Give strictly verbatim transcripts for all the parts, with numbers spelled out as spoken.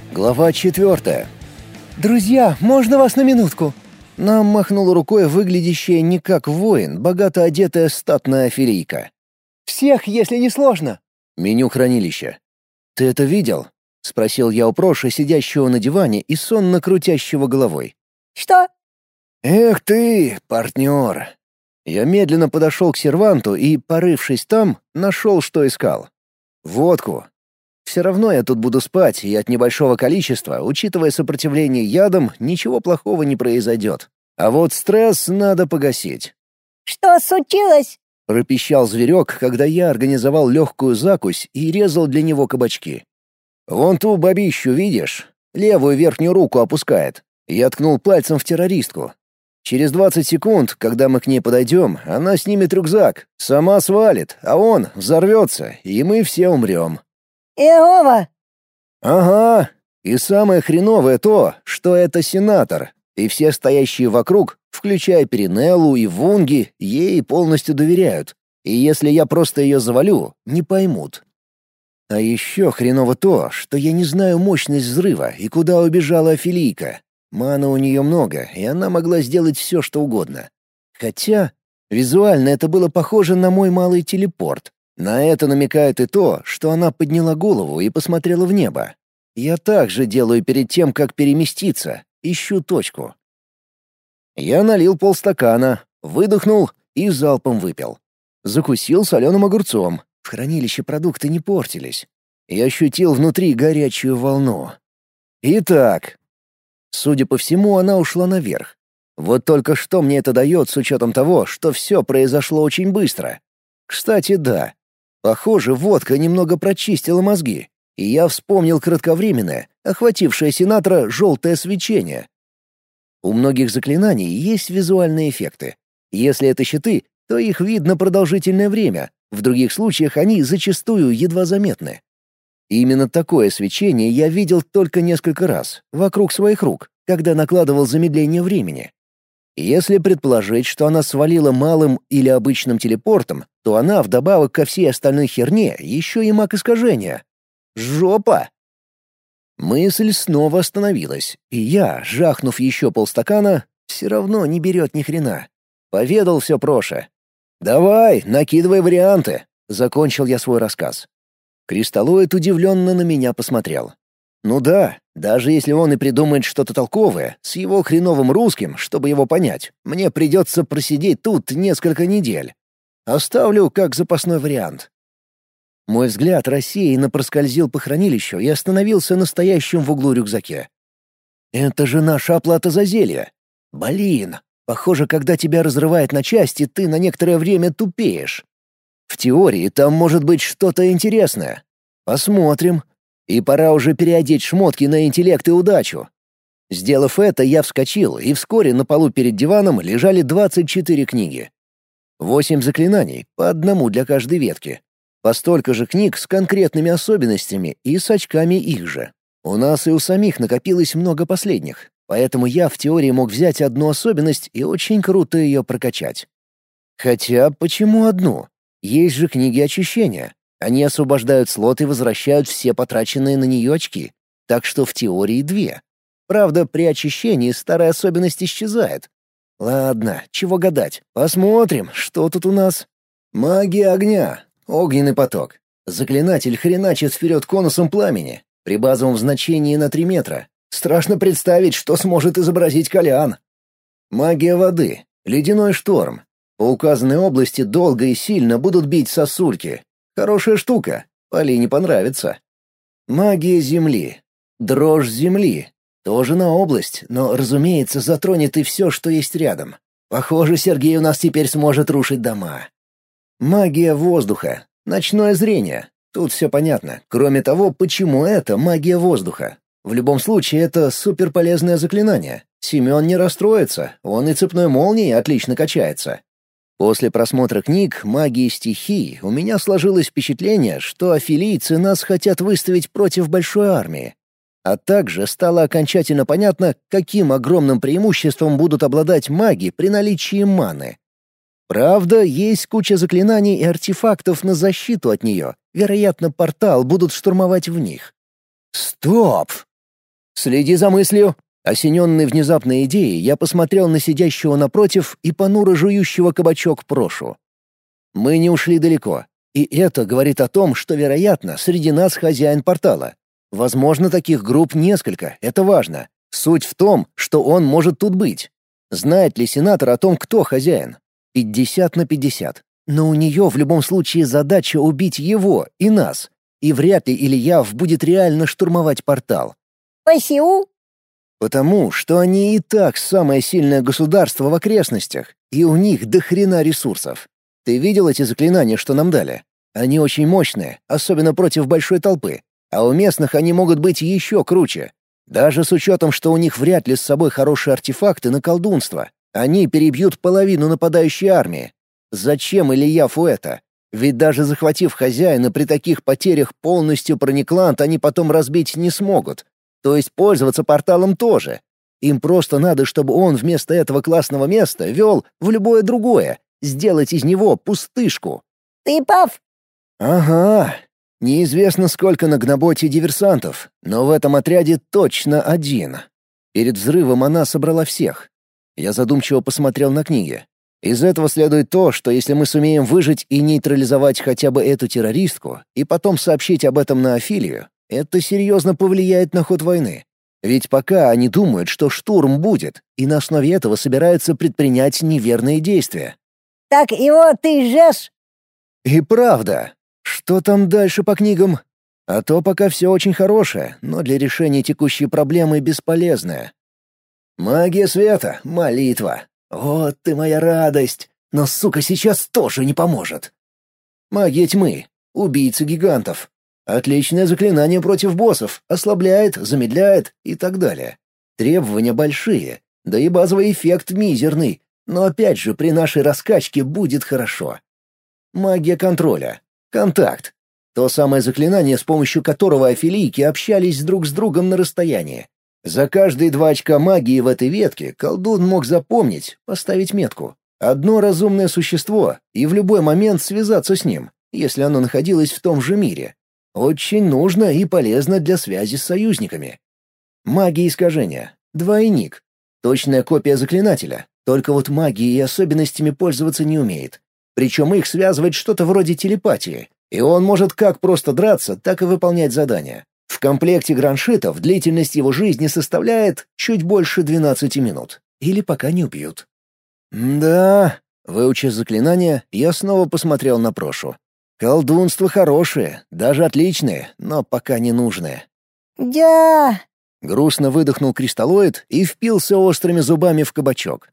Глава четвертая. «Друзья, можно вас на минутку?» Нам махнула рукой выглядящая не как воин, богато одетая статная филийка. «Всех, если не сложно!» Меню хранилища. «Ты это видел?» — спросил я у Проши, сидящего на диване и сонно крутящего головой. «Что?» «Эх ты, партнер!» Я медленно подошел к серванту и, порывшись там, нашел, что искал. Водку. Все равно я тут буду спать, и от небольшого количества, учитывая сопротивление ядам, ничего плохого не произойдет. А вот стресс надо погасить. «Что случилось?» — пропищал зверек, когда я организовал легкую закусь и резал для него кабачки. «Вон ту бабищу видишь? Левую верхнюю руку опускает». Я ткнул пальцем в террористку. Через двадцать секунд, когда мы к ней подойдем, она снимет рюкзак, сама свалит, а он взорвется, и мы все умрем. «Иова!» Ага. И самое хреновое то, что это сенатор, и все стоящие вокруг, включая Перинеллу и Вунги, ей полностью доверяют. И если я просто ее завалю, не поймут. А еще хреново то, что я не знаю мощность взрыва и куда убежала Афилийка. Маны у нее много, и она могла сделать все, что угодно. Хотя визуально это было похоже на мой малый телепорт. На это намекает и то, что она подняла голову и посмотрела в небо. Я так же делаю перед тем, как переместиться, ищу точку. Я налил полстакана, выдохнул и залпом выпил. Закусил соленым огурцом. В хранилище продукты не портились. Я ощутил внутри горячую волну. Итак, судя по всему, она ушла наверх. Вот только что мне это дает с учетом того, что все произошло очень быстро. Кстати, да. Похоже, водка немного прочистила мозги, и я вспомнил кратковременное, охватившее сенатора желтое свечение. У многих заклинаний есть визуальные эффекты. Если это щиты, то их видно продолжительное время, в других случаях они зачастую едва заметны. Именно такое свечение я видел только несколько раз, вокруг своих рук, когда накладывал замедление времени. Если предположить, что она свалила малым или обычным телепортом, то она, вдобавок ко всей остальной херне, еще и маг искажения. Жопа! Мысль снова остановилась, и я, жахнув еще полстакана, все равно не берет ни хрена. Поведал все Проше. «Давай, накидывай варианты», — закончил я свой рассказ. Кристаллоид удивленно на меня посмотрел. Ну да, даже если он и придумает что-то толковое, с его хреновым русским, чтобы его понять, мне придется просидеть тут несколько недель. Оставлю как запасной вариант. Мой взгляд рассеянно проскользил по хранилищу и остановился на стоящем в углу рюкзаке. Это же наша оплата за зелье. Блин, похоже, когда тебя разрывает на части, ты на некоторое время тупеешь. В теории там может быть что-то интересное. Посмотрим. И пора уже переодеть шмотки на интеллект и удачу. Сделав это, я вскочил, и вскоре на полу перед диваном лежали двадцать четыре книги. Восемь заклинаний, по одному для каждой ветки. По столько же книг с конкретными особенностями и с очками их же. У нас и у самих накопилось много последних, поэтому я в теории мог взять одну особенность и очень круто ее прокачать. Хотя почему одну? Есть же книги очищения. Они освобождают слот и возвращают все потраченные на нее очки. Так что в теории две. Правда, при очищении старая особенность исчезает. Ладно, чего гадать. Посмотрим, что тут у нас. Магия огня. Огненный поток. Заклинатель хреначит вперед конусом пламени. При базовом значении на три метра. Страшно представить, что сможет изобразить Колян. Магия воды. Ледяной шторм. По указанной области долго и сильно будут бить сосульки. Хорошая штука. Полине понравится. Магия земли. Дрожь земли. Тоже на область, но, разумеется, затронет и все, что есть рядом. Похоже, Сергей у нас теперь сможет рушить дома. Магия воздуха. Ночное зрение. Тут все понятно. Кроме того, почему это магия воздуха? В любом случае, это суперполезное заклинание. Семен не расстроится, он и цепной молнией отлично качается. После просмотра книг «Магии стихий» у меня сложилось впечатление, что афилийцы нас хотят выставить против большой армии. А также стало окончательно понятно, каким огромным преимуществом будут обладать маги при наличии маны. Правда, есть куча заклинаний и артефактов на защиту от нее. Вероятно, портал будут штурмовать в них. Стоп! Следи за мыслью. Осененный внезапной идеей, я посмотрел на сидящего напротив и понуро жующего кабачок Прошу. Мы не ушли далеко, и это говорит о том, что, вероятно, среди нас хозяин портала. Возможно, таких групп несколько, это важно. Суть в том, что он может тут быть. Знает ли сенатор о том, кто хозяин? Пятьдесят на пятьдесят. Но у нее в любом случае задача убить его и нас. И вряд ли Ильяв будет реально штурмовать портал. Посему? Потому что они и так самое сильное государство в окрестностях, и у них до хрена ресурсов. Ты видел эти заклинания, что нам дали? Они очень мощные, особенно против большой толпы. А у местных они могут быть еще круче. Даже с учетом, что у них вряд ли с собой хорошие артефакты на колдунство. Они перебьют половину нападающей армии. Зачем Ильяфу это? Ведь даже захватив хозяина при таких потерях полностью прониклант, они потом разбить не смогут. То есть пользоваться порталом тоже. Им просто надо, чтобы он вместо этого классного места вел в любое другое, сделать из него пустышку. Ты прав. Ага. Неизвестно, сколько на Гноботе диверсантов, но в этом отряде точно один. Перед взрывом она собрала всех. Я задумчиво посмотрел на книги. Из этого следует то, что если мы сумеем выжить и нейтрализовать хотя бы эту террористку, и потом сообщить об этом на Афилию, это серьезно повлияет на ход войны. Ведь пока они думают, что штурм будет, и на основе этого собираются предпринять неверные действия. Так его ты жжешь? И правда. Что там дальше по книгам? А то пока все очень хорошее, но для решения текущей проблемы бесполезное. Магия света, молитва. Вот ты моя радость. Но, сука, сейчас тоже не поможет. Магия тьмы, убийца гигантов. Отличное заклинание против боссов, ослабляет, замедляет и так далее. Требования большие, да и базовый эффект мизерный, но опять же при нашей раскачке будет хорошо. Магия контроля. Контакт. То самое заклинание, с помощью которого афилийки общались друг с другом на расстоянии. За каждые два очка магии в этой ветке колдун мог запомнить, поставить метку. Одно разумное существо и в любой момент связаться с ним, если оно находилось в том же мире. Очень нужно и полезно для связи с союзниками. Магия искажения. Двойник. Точная копия заклинателя, только вот магией и особенностями пользоваться не умеет. Причем их связывает что-то вроде телепатии, и он может как просто драться, так и выполнять задания. В комплекте граншитов длительность его жизни составляет чуть больше двенадцати минут. Или пока не убьют. Да, выучив заклинание, я снова посмотрел на Прошу. Колдунство хорошее, даже отличное, но пока не нужное. Да. Грустно выдохнул кристаллоид и впился острыми зубами в кабачок.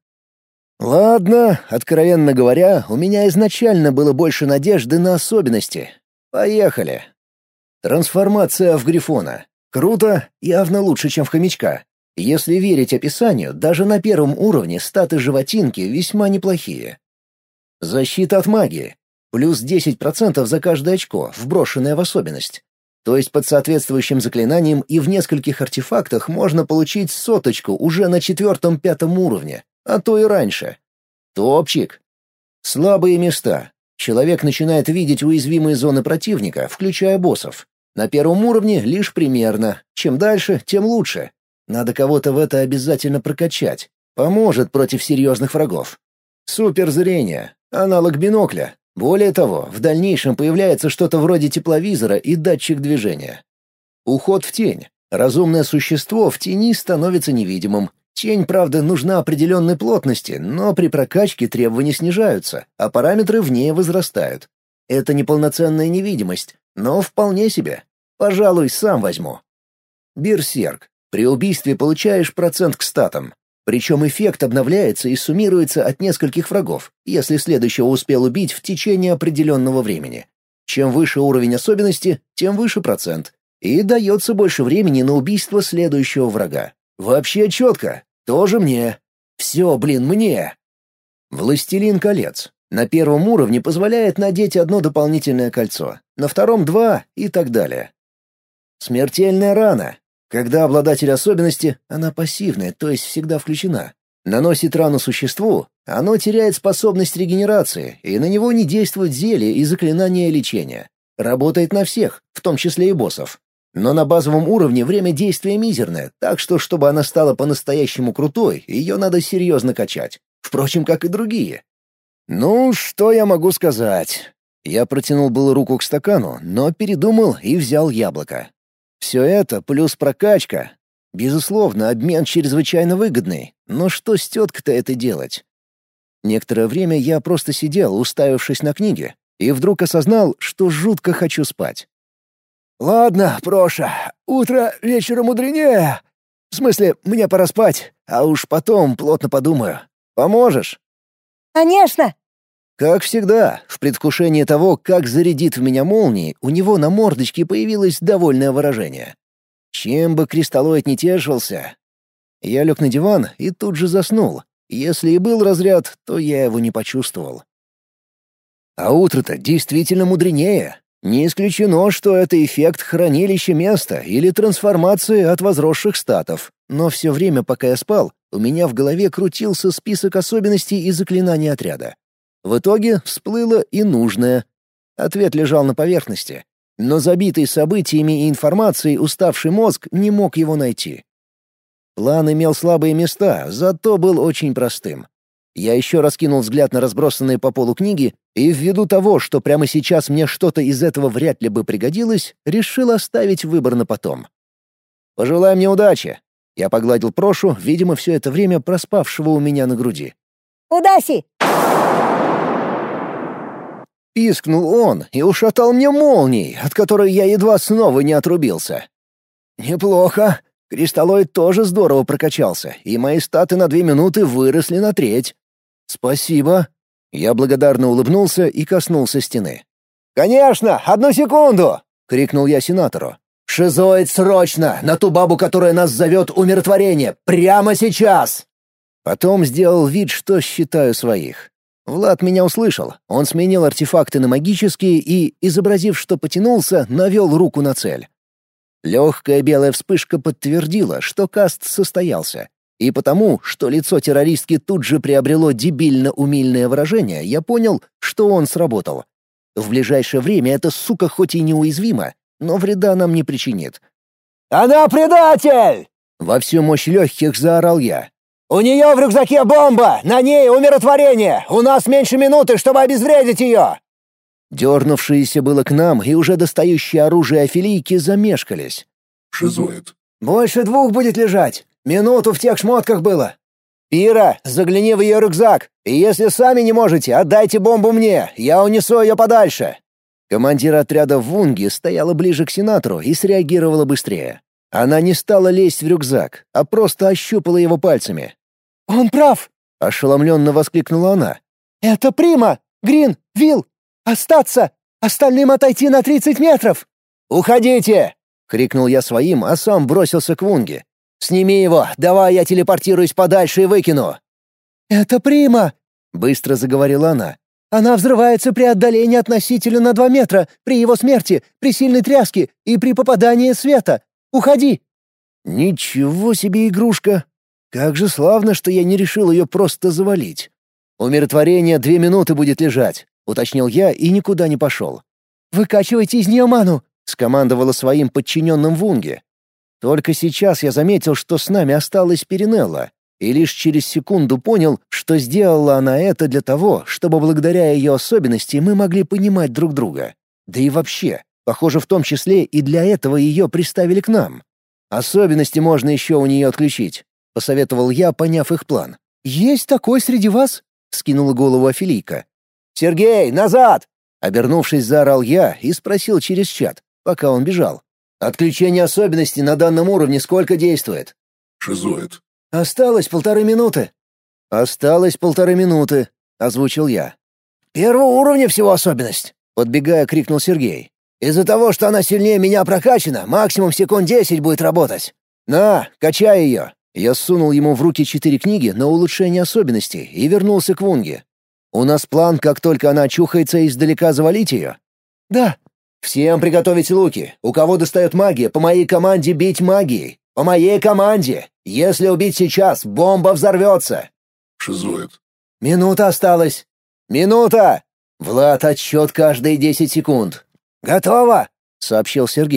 Ладно, откровенно говоря, у меня изначально было больше надежды на особенности. Поехали. Трансформация в Грифона. Круто, явно лучше, чем в хомячка. Если верить описанию, даже на первом уровне статы животинки весьма неплохие. Защита от магии. Плюс десять процентов за каждое очко, вброшенное в особенность. То есть под соответствующим заклинанием и в нескольких артефактах можно получить соточку уже на четвертом-пятом уровне, а то и раньше. Топчик. Слабые места. Человек начинает видеть уязвимые зоны противника, включая боссов. На первом уровне лишь примерно. Чем дальше, тем лучше. Надо кого-то в это обязательно прокачать. Поможет против серьезных врагов. Суперзрение. Аналог бинокля. Более того, в дальнейшем появляется что-то вроде тепловизора и датчик движения. Уход в тень. Разумное существо в тени становится невидимым. Тень, правда, нужна определенной плотности, но при прокачке требования снижаются, а параметры в ней возрастают. Это неполноценная невидимость, но вполне себе. Пожалуй, сам возьму. Берсерк. При убийстве получаешь процент к статам. Причем эффект обновляется и суммируется от нескольких врагов, если следующего успел убить в течение определенного времени. Чем выше уровень особенности, тем выше процент. И дается больше времени на убийство следующего врага. Вообще четко. Тоже мне. Все, блин, мне. Властелин колец. На первом уровне позволяет надеть одно дополнительное кольцо, на втором — два и так далее. Смертельная рана. Когда обладатель особенности, она пассивная, то есть всегда включена, наносит рану существу, оно теряет способность регенерации, и на него не действуют зелья и заклинания лечения. Работает на всех, в том числе и боссов. Но на базовом уровне время действия мизерное, так что, чтобы она стала по-настоящему крутой, ее надо серьезно качать. Впрочем, как и другие. Ну, что я могу сказать? Я протянул было руку к стакану, но передумал и взял яблоко. Все это плюс прокачка. Безусловно, обмен чрезвычайно выгодный, но что с теткой-то это делать? Некоторое время я просто сидел, уставившись на книги, и вдруг осознал, что жутко хочу спать. «Ладно, Проша, утро вечера мудренее. В смысле, мне пора спать, а уж потом плотно подумаю. Поможешь?» Конечно. Как всегда, в предвкушении того, как зарядит в меня молнии, у него на мордочке появилось довольное выражение. Чем бы кристаллоид не тешился. Я лег на диван и тут же заснул. Если и был разряд, то я его не почувствовал. А утро-то действительно мудренее. Не исключено, что это эффект хранилища места или трансформации от возросших статов. Но все время, пока я спал, у меня в голове крутился список особенностей и заклинаний отряда. В итоге всплыло и нужное. Ответ лежал на поверхности, но забитый событиями и информацией уставший мозг не мог его найти. План имел слабые места, зато был очень простым. Я еще раз кинул взгляд на разбросанные по полу книги, и ввиду того, что прямо сейчас мне что-то из этого вряд ли бы пригодилось, решил оставить выбор на потом. «Пожелай мне удачи!» Я погладил Прошу, видимо, все это время проспавшего у меня на груди. Удачи. Пискнул он и ушатал мне молнией, от которой я едва снова не отрубился. «Неплохо. Кристаллоид тоже здорово прокачался, и мои статы на две минуты выросли на треть. Спасибо». Я благодарно улыбнулся и коснулся стены. «Конечно! Одну секунду!» — крикнул я сенатору. «Шизоид, срочно! На ту бабу, которая нас зовет умиротворение! Прямо сейчас!» Потом сделал вид, что считаю своих. Влад меня услышал. Он сменил артефакты на магические и, изобразив, что потянулся, навел руку на цель. Легкая белая вспышка подтвердила, что каст состоялся. И потому, что лицо террористки тут же приобрело дебильно-умильное выражение, я понял, что он сработал. В ближайшее время эта сука хоть и неуязвима, но вреда нам не причинит. «Она предатель!» — во всю мощь легких заорал я. «У нее в рюкзаке бомба! На ней умиротворение! У нас меньше минуты, чтобы обезвредить ее!» Дернувшиеся было к нам и уже достающие оружие афилийки замешкались. Шизоид. «Больше двух будет лежать. Минуту в тех шмотках было. Пира, загляни в ее рюкзак, и если сами не можете, отдайте бомбу мне, я унесу ее подальше». Командир отряда Вунги стояла ближе к сенатору и среагировала быстрее. Она не стала лезть в рюкзак, а просто ощупала его пальцами. «Он прав!» — ошеломленно воскликнула она. «Это Прима! Грин! Вилл! Остаться! Остальным отойти на тридцать метров!» «Уходите!» — крикнул я своим, а сам бросился к Вунге. «Сними его! Давай я телепортируюсь подальше и выкину!» «Это Прима!» — быстро заговорила она. «Она взрывается при отдалении относительно на два метра, при его смерти, при сильной тряске и при попадании света. Уходи!» «Ничего себе игрушка! Как же славно, что я не решил ее просто завалить. Умиротворение две минуты будет лежать», — уточнил я и никуда не пошел. «Выкачивайте из нее ману!» — скомандовала своим подчиненным Вунге. Только сейчас я заметил, что с нами осталась Перинелла, и лишь через секунду понял, что сделала она это для того, чтобы благодаря ее особенности мы могли понимать друг друга. Да и вообще, похоже, в том числе и для этого ее приставили к нам. «Особенности можно еще у нее отключить», — посоветовал я, поняв их план. «Есть такой среди вас?» — скинула голову Афилийка. «Сергей, назад!» — обернувшись, заорал я и спросил через чат, пока он бежал. «Отключение особенностей на данном уровне сколько действует?» Шизоид. «Осталось полторы минуты». «Осталось полторы минуты», — озвучил я. «Первого уровня всего особенность», — подбегая, крикнул Сергей. «Из-за того, что она сильнее меня прокачана, максимум секунд десять будет работать. На, качай ее». Я сунул ему в руки четыре книги на улучшение особенностей и вернулся к Вунге. «У нас план, как только она очухается, издалека завалить ее?» «Да». «Всем приготовить луки. У кого достает магия, по моей команде бить магией. По моей команде. Если убить сейчас, бомба взорвется». Шизоид. «Минута осталась». «Минута!» «Влад, отсчет каждые десять секунд». «Готово!» — сообщил Сергей.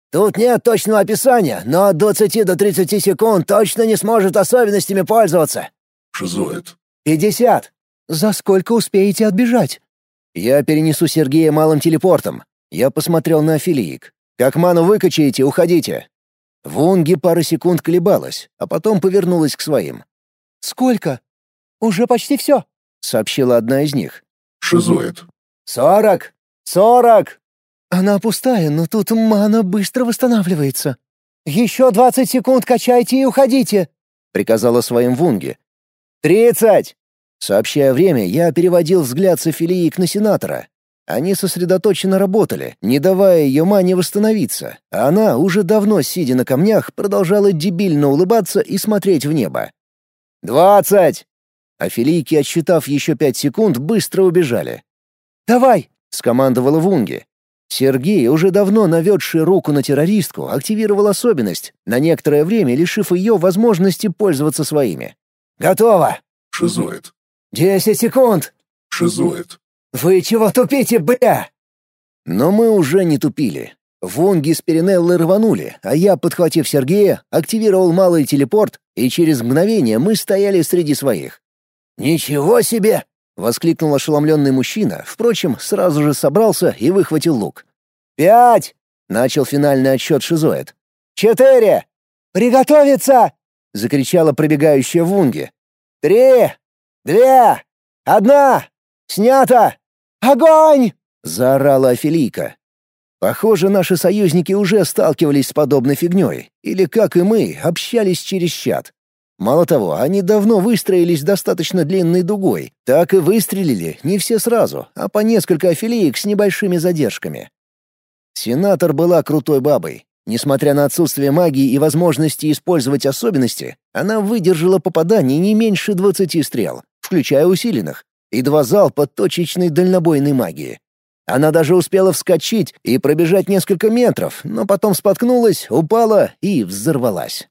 Тут нет точного описания, но от двадцати до тридцати секунд точно не сможет особенностями пользоваться. Шизоид. Пятьдесят. За сколько успеете отбежать? Я перенесу Сергея малым телепортом. Я посмотрел на Афилиик. Как ману выкачаете, уходите. Вунги пару секунд колебалась, а потом повернулась к своим. Сколько? Уже почти все. Сообщила одна из них. Шизоид. «Сорок! Сорок!» Она пустая, но тут мана быстро восстанавливается. Еще двадцать секунд качайте и уходите. Приказала своим Вунги. «Тридцать!» Сообщая время, я переводил взгляд с Афилиик на сенатора. Они сосредоточенно работали, не давая ее мане восстановиться, а она, уже давно сидя на камнях, продолжала дебильно улыбаться и смотреть в небо. «Двадцать!» Афилийки, отсчитав еще пять секунд, быстро убежали. Давай! — скомандовала Вунги. Сергей, уже давно наведший руку на террористку, активировал особенность, на некоторое время лишив ее возможности пользоваться своими. «Готово! Шизоид. Десять секунд! Шизоид. Вы чего тупите, бля?» Но мы уже не тупили. Вунги с Перинеллой рванули, а я, подхватив Сергея, активировал малый телепорт, и через мгновение мы стояли среди своих. «Ничего себе!» — воскликнул ошеломленный мужчина, впрочем, сразу же собрался и выхватил лук. «Пять!» — начал финальный отсчет Шизоид. «Четыре!» Приготовиться! — закричала пробегающая Вунги. «Три! Две! Одна! Снято!» Огонь! — заорала Афилийка. Похоже, наши союзники уже сталкивались с подобной фигней, или, как и мы, общались через чат. Мало того, они давно выстроились достаточно длинной дугой, так и выстрелили не все сразу, а по несколько афилиек с небольшими задержками. Сенатор была крутой бабой. Несмотря на отсутствие магии и возможности использовать особенности, она выдержала попадание не меньше двадцати стрел, включая усиленных, и два залпа точечной дальнобойной магии. Она даже успела вскочить и пробежать несколько метров, но потом споткнулась, упала и взорвалась.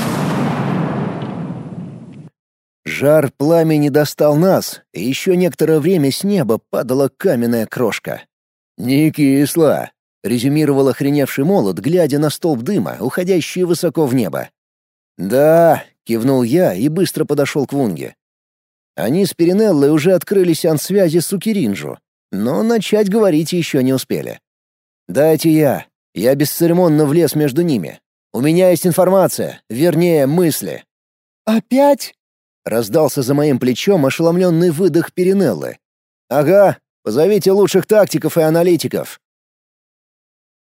Жар пламени достал нас, и еще некоторое время с неба падала каменная крошка. «Не кисло», — резюмировал охреневший молот, глядя на столб дыма, уходящий высоко в небо. «Да», — кивнул я и быстро подошел к Вунге. Они с Перинеллой уже открыли сеанс связи с Укиринджу, но начать говорить еще не успели. «Дайте я». Я бесцеремонно влез между ними. «У меня есть информация, вернее, мысли». Опять? — раздался за моим плечом ошеломленный выдох Перинеллы. «Ага, позовите лучших тактиков и аналитиков».